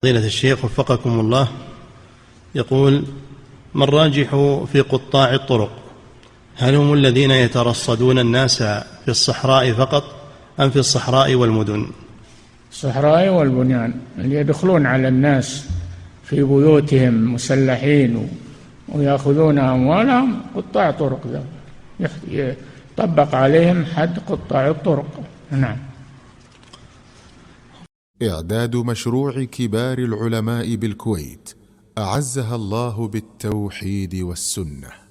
فضيلة الشيخ وفقكم الله، يقول: ما الراجح في قطاع الطرق؟ هل هم الذين يترصدون الناس في الصحراء فقط أم في الصحراء والمدن؟ الصحراء والبنيان، اللي يدخلون على الناس في بيوتهم مسلحين ويأخذون أموالهم قطاع طرق، يطبق عليهم حد قطاع الطرق. نعم. إعداد مشروع كبار العلماء بالكويت أعزها الله بالتوحيد والسنة.